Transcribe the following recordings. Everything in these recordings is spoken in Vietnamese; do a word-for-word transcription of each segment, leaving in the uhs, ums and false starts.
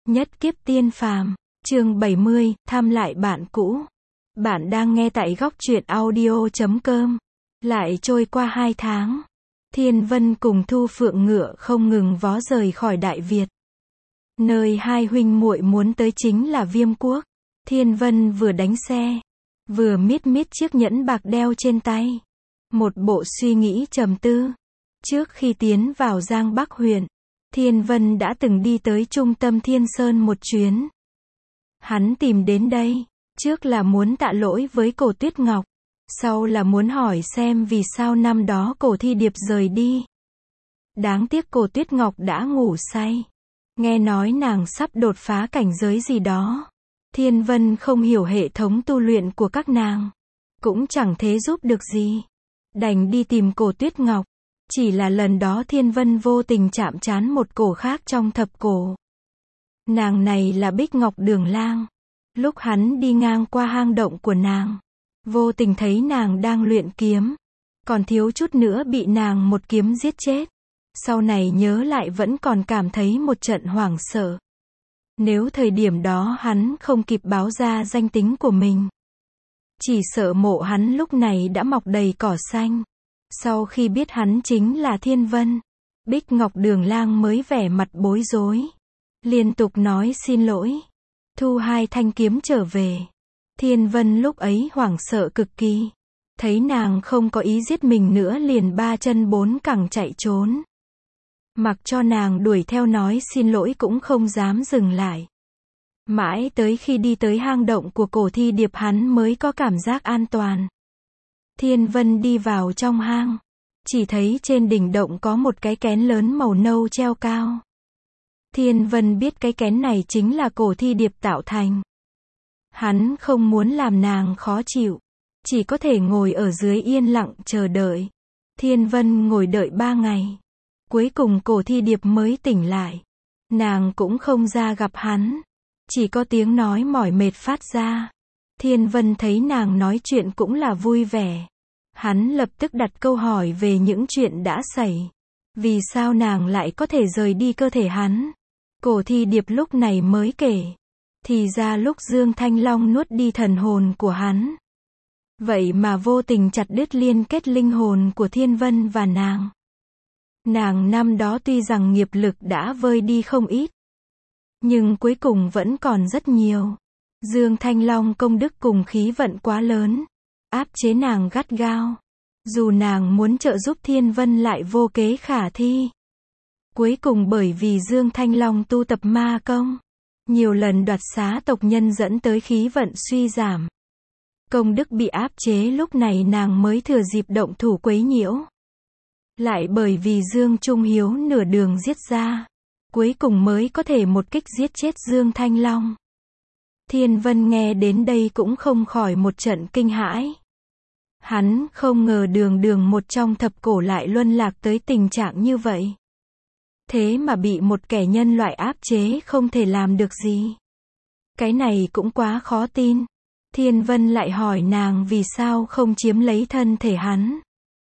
Nhất kiếp tiên phàm, chương bảy mươi, thăm lại bạn cũ. Bạn đang nghe tại góc truyện audio chấm com. Lại trôi qua hai tháng. Thiên Vân cùng Thu Phượng ngựa không ngừng vó rời khỏi Đại Việt. Nơi hai huynh muội muốn tới chính là Viêm Quốc. Thiên Vân vừa đánh xe, vừa miết miết chiếc nhẫn bạc đeo trên tay. Một bộ suy nghĩ trầm tư. Trước khi tiến vào Giang Bắc huyện, Thiên Vân đã từng đi tới trung tâm Thiên Sơn một chuyến. Hắn tìm đến đây, trước là muốn tạ lỗi với Cổ Tuyết Ngọc, sau là muốn hỏi xem vì sao năm đó Cổ Thi Điệp rời đi. Đáng tiếc Cổ Tuyết Ngọc đã ngủ say. Nghe nói nàng sắp đột phá cảnh giới gì đó. Thiên Vân không hiểu hệ thống tu luyện của các nàng, cũng chẳng thế giúp được gì. Đành đi tìm Cổ Tuyết Ngọc. Chỉ là lần đó Thiên Vân vô tình chạm trán một cổ khác trong thập cổ. Nàng này là Bích Ngọc Đường Lang. Lúc hắn đi ngang qua hang động của nàng, vô tình thấy nàng đang luyện kiếm, còn thiếu chút nữa bị nàng một kiếm giết chết. Sau này nhớ lại vẫn còn cảm thấy một trận hoảng sợ. Nếu thời điểm đó hắn không kịp báo ra danh tính của mình, chỉ sợ mộ hắn lúc này đã mọc đầy cỏ xanh. Sau khi biết hắn chính là Thiên Vân, Bích Ngọc Đường Lang mới vẻ mặt bối rối, liên tục nói xin lỗi, thu hai thanh kiếm trở về. Thiên Vân lúc ấy hoảng sợ cực kỳ, thấy nàng không có ý giết mình nữa liền ba chân bốn cẳng chạy trốn. Mặc cho nàng đuổi theo nói xin lỗi cũng không dám dừng lại. Mãi tới khi đi tới hang động của Cổ Thi Điệp hắn mới có cảm giác an toàn. Thiên Vân đi vào trong hang, chỉ thấy trên đỉnh động có một cái kén lớn màu nâu treo cao. Thiên Vân biết cái kén này chính là Cổ Thi Điệp tạo thành. Hắn không muốn làm nàng khó chịu, chỉ có thể ngồi ở dưới yên lặng chờ đợi. Thiên Vân ngồi đợi ba ngày. Cuối cùng Cổ Thi Điệp mới tỉnh lại. Nàng cũng không ra gặp hắn, chỉ có tiếng nói mỏi mệt phát ra. Thiên Vân thấy nàng nói chuyện cũng là vui vẻ. Hắn lập tức đặt câu hỏi về những chuyện đã xảy. Vì sao nàng lại có thể rời đi cơ thể hắn? Cổ Thi Điệp lúc này mới kể. Thì ra lúc Dương Thanh Long nuốt đi thần hồn của hắn, vậy mà vô tình chặt đứt liên kết linh hồn của Thiên Vân và nàng. Nàng năm đó tuy rằng nghiệp lực đã vơi đi không ít, nhưng cuối cùng vẫn còn rất nhiều. Dương Thanh Long công đức cùng khí vận quá lớn, áp chế nàng gắt gao. Dù nàng muốn trợ giúp Thiên Vân lại vô kế khả thi. Cuối cùng bởi vì Dương Thanh Long tu tập ma công, nhiều lần đoạt xá tộc nhân dẫn tới khí vận suy giảm. Công đức bị áp chế, lúc này nàng mới thừa dịp động thủ quấy nhiễu. Lại bởi vì Dương Trung Hiếu nửa đường giết ra, cuối cùng mới có thể một kích giết chết Dương Thanh Long. Thiên Vân nghe đến đây cũng không khỏi một trận kinh hãi. Hắn không ngờ đường đường một trong thập cổ lại luân lạc tới tình trạng như vậy. Thế mà bị một kẻ nhân loại áp chế không thể làm được gì. Cái này cũng quá khó tin. Thiên Vân lại hỏi nàng vì sao không chiếm lấy thân thể hắn.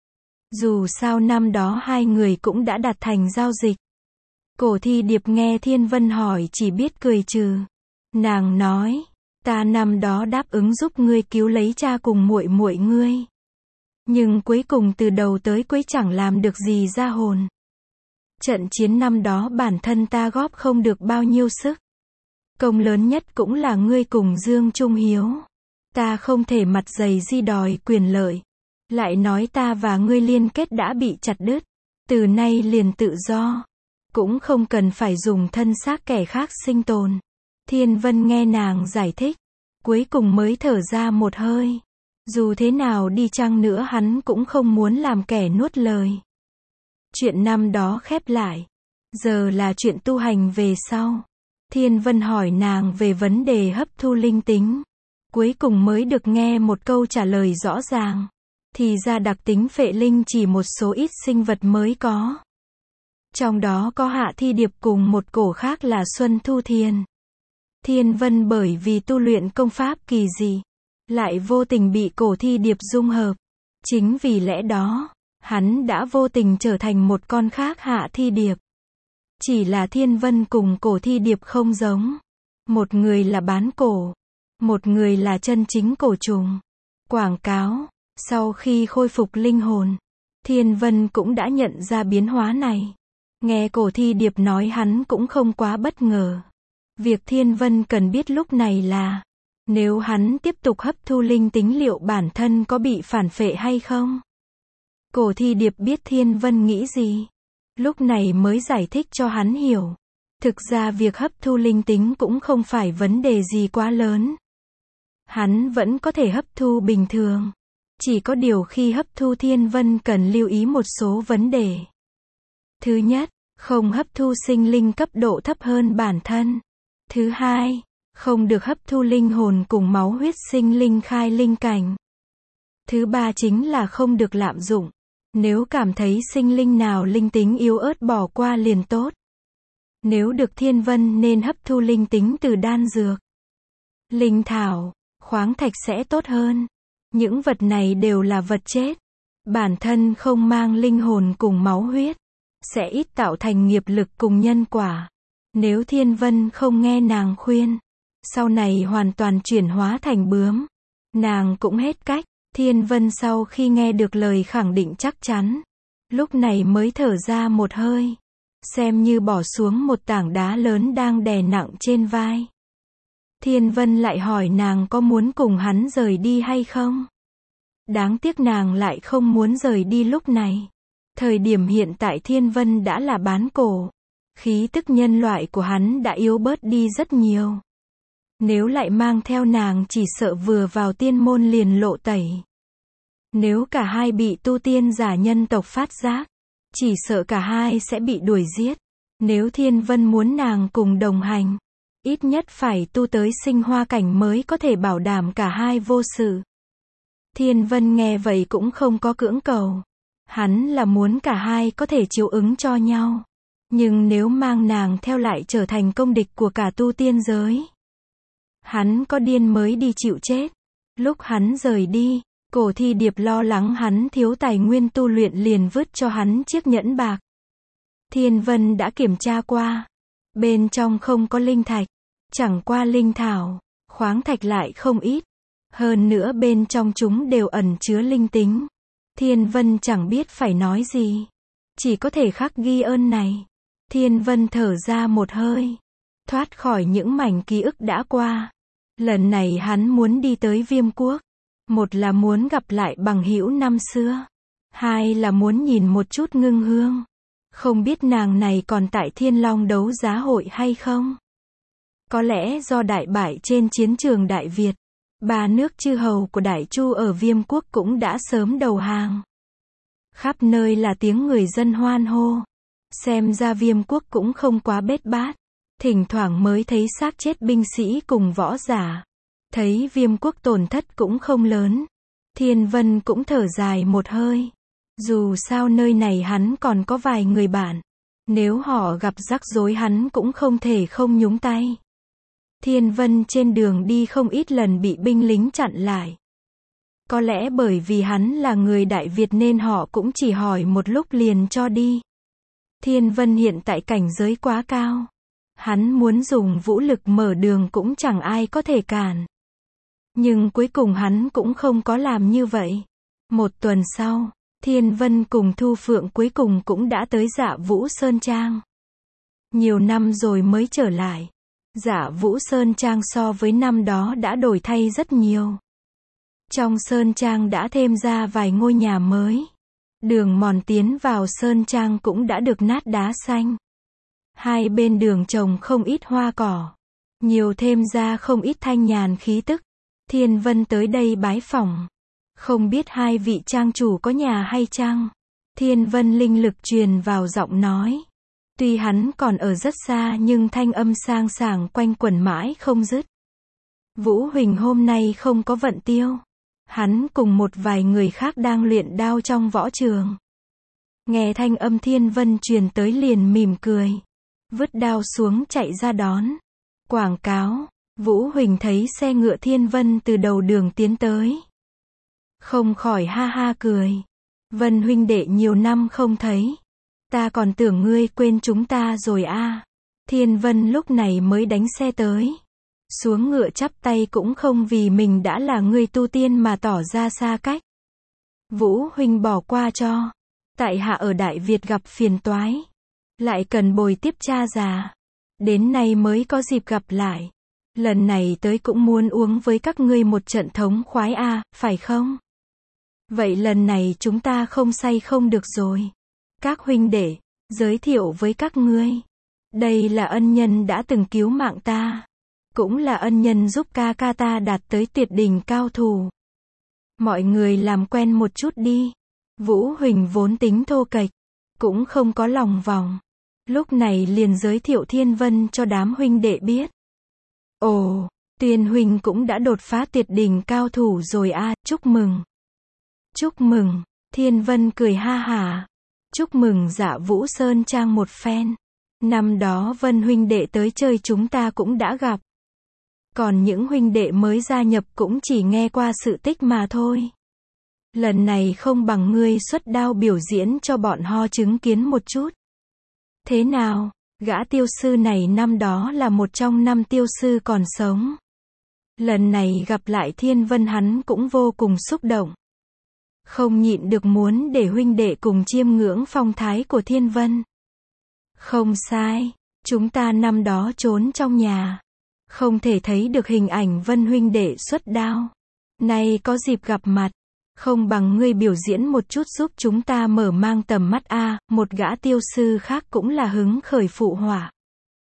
Dù sao năm đó hai người cũng đã đạt thành giao dịch. Cổ Thi Điệp nghe Thiên Vân hỏi chỉ biết cười trừ. Nàng nói, ta năm đó đáp ứng giúp ngươi cứu lấy cha cùng muội muội ngươi. Nhưng cuối cùng từ đầu tới cuối chẳng làm được gì ra hồn. Trận chiến năm đó bản thân ta góp không được bao nhiêu sức. Công lớn nhất cũng là ngươi cùng Dương Trung Hiếu. Ta không thể mặt dày di đòi quyền lợi. Lại nói ta và ngươi liên kết đã bị chặt đứt. Từ nay liền tự do. Cũng không cần phải dùng thân xác kẻ khác sinh tồn. Thiên Vân nghe nàng giải thích, cuối cùng mới thở ra một hơi. Dù thế nào đi chăng nữa hắn cũng không muốn làm kẻ nuốt lời. Chuyện năm đó khép lại. Giờ là chuyện tu hành về sau. Thiên Vân hỏi nàng về vấn đề hấp thu linh tính. Cuối cùng mới được nghe một câu trả lời rõ ràng. Thì ra đặc tính phệ linh chỉ một số ít sinh vật mới có. Trong đó có Hạ Thi Điệp cùng một cổ khác là Xuân Thu Thiền. Thiên Vân bởi vì tu luyện công pháp kỳ dị, lại vô tình bị Cổ Thi Điệp dung hợp. Chính vì lẽ đó, hắn đã vô tình trở thành một con khác Hạ Thi Điệp. Chỉ là Thiên Vân cùng Cổ Thi Điệp không giống. Một người là bán cổ, một người là chân chính cổ trùng. Quảng cáo, sau khi khôi phục linh hồn, Thiên Vân cũng đã nhận ra biến hóa này. Nghe Cổ Thi Điệp nói hắn cũng không quá bất ngờ. Việc Thiên Vân cần biết lúc này là, nếu hắn tiếp tục hấp thu linh tính liệu bản thân có bị phản phệ hay không? Cổ Thi Điệp biết Thiên Vân nghĩ gì, lúc này mới giải thích cho hắn hiểu. Thực ra việc hấp thu linh tính cũng không phải vấn đề gì quá lớn. Hắn vẫn có thể hấp thu bình thường. Chỉ có điều khi hấp thu Thiên Vân cần lưu ý một số vấn đề. Thứ nhất, không hấp thu sinh linh cấp độ thấp hơn bản thân. Thứ hai, không được hấp thu linh hồn cùng máu huyết sinh linh khai linh cảnh. Thứ ba chính là không được lạm dụng. Nếu cảm thấy sinh linh nào linh tính yếu ớt bỏ qua liền tốt. Nếu được Thiên Vân nên hấp thu linh tính từ đan dược, linh thảo, khoáng thạch sẽ tốt hơn. Những vật này đều là vật chết. Bản thân không mang linh hồn cùng máu huyết, sẽ ít tạo thành nghiệp lực cùng nhân quả. Nếu Thiên Vân không nghe nàng khuyên, sau này hoàn toàn chuyển hóa thành bướm, nàng cũng hết cách. Thiên Vân sau khi nghe được lời khẳng định chắc chắn, lúc này mới thở ra một hơi, xem như bỏ xuống một tảng đá lớn đang đè nặng trên vai. Thiên Vân lại hỏi nàng có muốn cùng hắn rời đi hay không? Đáng tiếc nàng lại không muốn rời đi lúc này. Thời điểm hiện tại Thiên Vân đã là bán cổ. Khí tức nhân loại của hắn đã yếu bớt đi rất nhiều. Nếu lại mang theo nàng chỉ sợ vừa vào tiên môn liền lộ tẩy. Nếu cả hai bị tu tiên giả nhân tộc phát giác, chỉ sợ cả hai sẽ bị đuổi giết. Nếu Thiên Vân muốn nàng cùng đồng hành, ít nhất phải tu tới sinh hoa cảnh mới có thể bảo đảm cả hai vô sự. Thiên Vân nghe vậy cũng không có cưỡng cầu. Hắn là muốn cả hai có thể chiếu ứng cho nhau. Nhưng nếu mang nàng theo lại trở thành công địch của cả tu tiên giới, hắn có điên mới đi chịu chết. Lúc hắn rời đi, Cổ Thi Điệp lo lắng hắn thiếu tài nguyên tu luyện liền vứt cho hắn chiếc nhẫn bạc. Thiên Vân đã kiểm tra qua. Bên trong không có linh thạch. Chẳng qua linh thảo, khoáng thạch lại không ít. Hơn nữa bên trong chúng đều ẩn chứa linh tính. Thiên Vân chẳng biết phải nói gì. Chỉ có thể khắc ghi ơn này. Thiên Vân thở ra một hơi. Thoát khỏi những mảnh ký ức đã qua. Lần này hắn muốn đi tới Viêm Quốc. Một là muốn gặp lại bằng hữu năm xưa. Hai là muốn nhìn một chút Ngưng Hương. Không biết nàng này còn tại Thiên Long đấu giá hội hay không? Có lẽ do đại bại trên chiến trường Đại Việt, ba nước chư hầu của Đại Chu ở Viêm Quốc cũng đã sớm đầu hàng. Khắp nơi là tiếng người dân hoan hô. Xem ra Viêm Quốc cũng không quá bết bát. Thỉnh thoảng mới thấy xác chết binh sĩ cùng võ giả. Thấy Viêm Quốc tổn thất cũng không lớn. Thiên Vân cũng thở dài một hơi. Dù sao nơi này hắn còn có vài người bạn. Nếu họ gặp rắc rối hắn cũng không thể không nhúng tay. Thiên Vân trên đường đi không ít lần bị binh lính chặn lại. Có lẽ bởi vì hắn là người Đại Việt nên họ cũng chỉ hỏi một lúc liền cho đi. Thiên Vân hiện tại cảnh giới quá cao. Hắn muốn dùng vũ lực mở đường cũng chẳng ai có thể cản. Nhưng cuối cùng hắn cũng không có làm như vậy. Một tuần sau, Thiên Vân cùng Thu Phượng cuối cùng cũng đã tới Dạ Vũ Sơn Trang. Nhiều năm rồi mới trở lại. Dạ Vũ Sơn Trang so với năm đó đã đổi thay rất nhiều. Trong Sơn Trang đã thêm ra vài ngôi nhà mới. Đường mòn tiến vào Sơn Trang cũng đã được nát đá xanh. Hai bên đường trồng không ít hoa cỏ. Nhiều thêm ra không ít thanh nhàn khí tức. Thiên Vân tới đây bái phỏng. Không biết hai vị trang chủ có nhà hay chăng? Thiên Vân linh lực truyền vào giọng nói. Tuy hắn còn ở rất xa nhưng thanh âm sang sảng quanh quẩn mãi không dứt. Vũ Huỳnh hôm nay không có vận tiêu. Hắn cùng một vài người khác đang luyện đao trong võ trường. Nghe thanh âm Thiên Vân truyền tới liền mỉm cười. Vứt đao xuống chạy ra đón. Quảng cáo. Vũ Huỳnh thấy xe ngựa Thiên Vân từ đầu đường tiến tới. Không khỏi ha ha cười. Vân huynh đệ nhiều năm không thấy. Ta còn tưởng ngươi quên chúng ta rồi a. Thiên Vân lúc này mới đánh xe tới. Xuống ngựa chắp tay cũng không vì mình đã là người tu tiên mà tỏ ra xa cách. Vũ huynh bỏ qua cho. Tại hạ ở Đại Việt gặp phiền toái. Lại cần bồi tiếp cha già. Đến nay mới có dịp gặp lại. Lần này tới cũng muốn uống với các ngươi một trận thống khoái a, phải không? Vậy lần này chúng ta không say không được rồi. Các huynh đệ, giới thiệu với các ngươi. Đây là ân nhân đã từng cứu mạng ta. Cũng là ân nhân giúp ca ca ta đạt tới tuyệt đỉnh cao thủ. Mọi người làm quen một chút đi. Vũ Huỳnh vốn tính thô kệch, cũng không có lòng vòng. Lúc này liền giới thiệu Thiên Vân cho đám huynh đệ biết. Ồ, Tuyền Huỳnh cũng đã đột phá tuyệt đỉnh cao thủ rồi a, à, chúc mừng. Chúc mừng, Thiên Vân cười ha hả. Chúc mừng Dạ Vũ Sơn Trang một phen. Năm đó Vân huynh đệ tới chơi chúng ta cũng đã gặp. Còn những huynh đệ mới gia nhập cũng chỉ nghe qua sự tích mà thôi. Lần này không bằng ngươi xuất đao biểu diễn cho bọn ho chứng kiến một chút. Thế nào, gã tiêu sư này năm đó là một trong năm tiêu sư còn sống. Lần này gặp lại Thiên Vân hắn cũng vô cùng xúc động. Không nhịn được muốn để huynh đệ cùng chiêm ngưỡng phong thái của Thiên Vân. Không sai, chúng ta năm đó trốn trong nhà. Không thể thấy được hình ảnh Vân huynh đệ xuất đao. Nay có dịp gặp mặt. Không bằng ngươi biểu diễn một chút giúp chúng ta mở mang tầm mắt a. À, một gã tiêu sư khác cũng là hứng khởi phụ họa.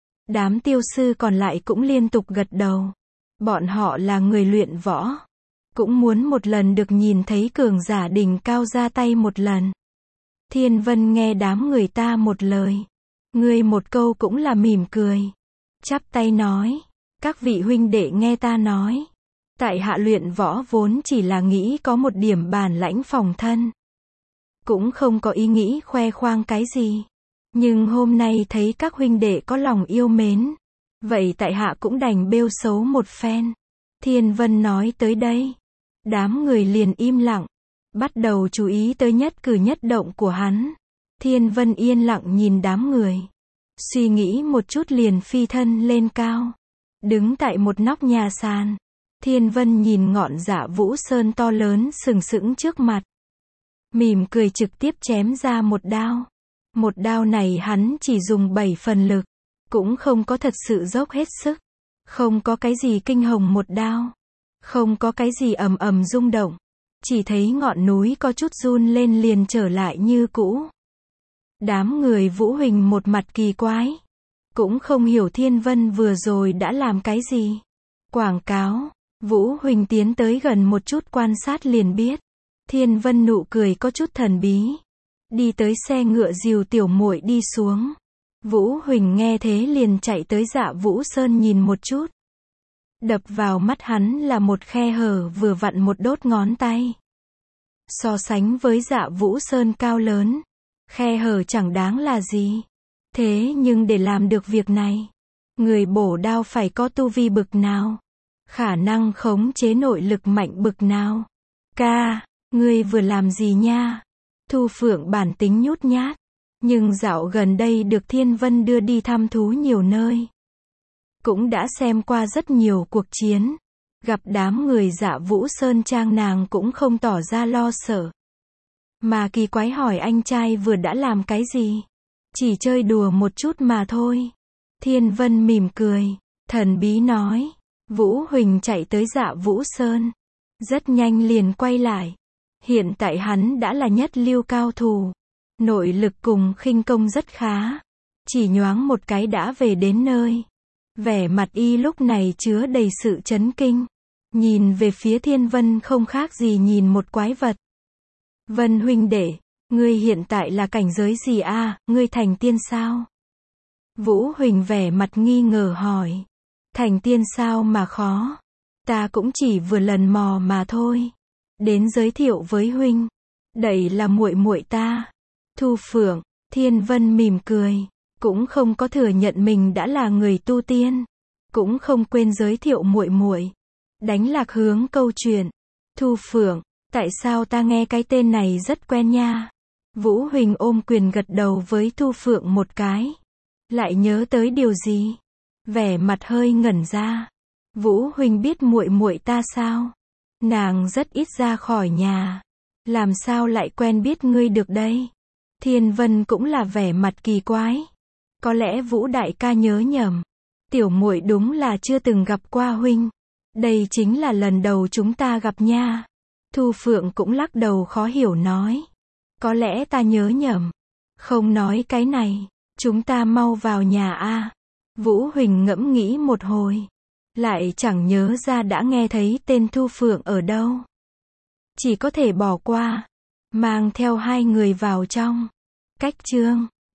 Đám tiêu sư còn lại cũng liên tục gật đầu. Bọn họ là người luyện võ. Cũng muốn một lần được nhìn thấy cường giả đỉnh cao ra tay một lần. Thiên Vân nghe đám người ta một lời. Ngươi một câu cũng là mỉm cười. Chắp tay nói. Các vị huynh đệ nghe ta nói. Tại hạ luyện võ vốn chỉ là nghĩ có một điểm bản lãnh phòng thân. Cũng không có ý nghĩ khoe khoang cái gì. Nhưng hôm nay thấy các huynh đệ có lòng yêu mến. Vậy tại hạ cũng đành bêu xấu một phen. Thiên Vân nói tới đây. Đám người liền im lặng. Bắt đầu chú ý tới nhất cử nhất động của hắn. Thiên Vân yên lặng nhìn đám người. Suy nghĩ một chút liền phi thân lên cao. Đứng tại một nóc nhà sàn. Thiên Vân nhìn ngọn Dạ Vũ Sơn to lớn sừng sững trước mặt. Mỉm cười trực tiếp chém ra một đao. Một đao này hắn chỉ dùng bảy phần lực. Cũng không có thật sự dốc hết sức. Không có cái gì kinh hồng một đao. Không có cái gì ầm ầm rung động. Chỉ thấy ngọn núi có chút run lên liền trở lại như cũ. Đám người Vũ Huỳnh một mặt kỳ quái. Cũng không hiểu Thiên Vân vừa rồi đã làm cái gì. Quảng cáo. Vũ Huỳnh tiến tới gần một chút quan sát liền biết. Thiên Vân nụ cười có chút thần bí. Đi tới xe ngựa dìu tiểu muội đi xuống. Vũ Huỳnh nghe thế liền chạy tới Dạ Vũ Sơn nhìn một chút. Đập vào mắt hắn là một khe hở vừa vặn một đốt ngón tay. So sánh với Dạ Vũ Sơn cao lớn. Khe hở chẳng đáng là gì. Thế nhưng để làm được việc này. Người bổ đao phải có tu vi bực nào. Khả năng khống chế nội lực mạnh bực nào. Ca, ngươi vừa làm gì nha? Thu Phượng bản tính nhút nhát. Nhưng dạo gần đây được Thiên Vân đưa đi thăm thú nhiều nơi. Cũng đã xem qua rất nhiều cuộc chiến. Gặp đám người Dạ Vũ Sơn Trang nàng cũng không tỏ ra lo sợ. Mà kỳ quái hỏi anh trai vừa đã làm cái gì? Chỉ chơi đùa một chút mà thôi. Thiên Vân mỉm cười. Thần bí nói. Vũ Huỳnh chạy tới Dạ Vũ Sơn. Rất nhanh liền quay lại. Hiện tại hắn đã là nhất lưu cao thủ. Nội lực cùng khinh công rất khá. Chỉ nhoáng một cái đã về đến nơi. Vẻ mặt y lúc này chứa đầy sự chấn kinh. Nhìn về phía Thiên Vân không khác gì nhìn một quái vật. Vân huynh đệ, ngươi hiện tại là cảnh giới gì a? À, ngươi thành tiên sao? Vũ Huỳnh vẻ mặt nghi ngờ hỏi. Thành tiên sao mà khó? Ta cũng chỉ vừa lần mò mà thôi. Đến giới thiệu với huynh. Đây là muội muội ta. Thu Phượng. Thiên Vân mỉm cười. Cũng không có thừa nhận mình đã là người tu tiên. Cũng không quên giới thiệu muội muội. Đánh lạc hướng câu chuyện. Thu Phượng. Tại sao ta nghe cái tên này rất quen nha? Vũ Huỳnh ôm quyền gật đầu với Thu Phượng một cái. Lại nhớ tới điều gì? Vẻ mặt hơi ngẩn ra. Vũ Huỳnh biết muội muội ta sao? Nàng rất ít ra khỏi nhà. Làm sao lại quen biết ngươi được đây? Thiên Vân cũng là vẻ mặt kỳ quái. Có lẽ Vũ đại ca nhớ nhầm. Tiểu muội đúng là chưa từng gặp qua huynh. Đây chính là lần đầu chúng ta gặp nha. Thu Phượng cũng lắc đầu khó hiểu nói. Có lẽ ta nhớ nhầm. Không nói cái này. Chúng ta mau vào nhà a. Vũ Huỳnh ngẫm nghĩ một hồi. Lại chẳng nhớ ra đã nghe thấy tên Thu Phượng ở đâu. Chỉ có thể bỏ qua. Mang theo hai người vào trong. Cách chương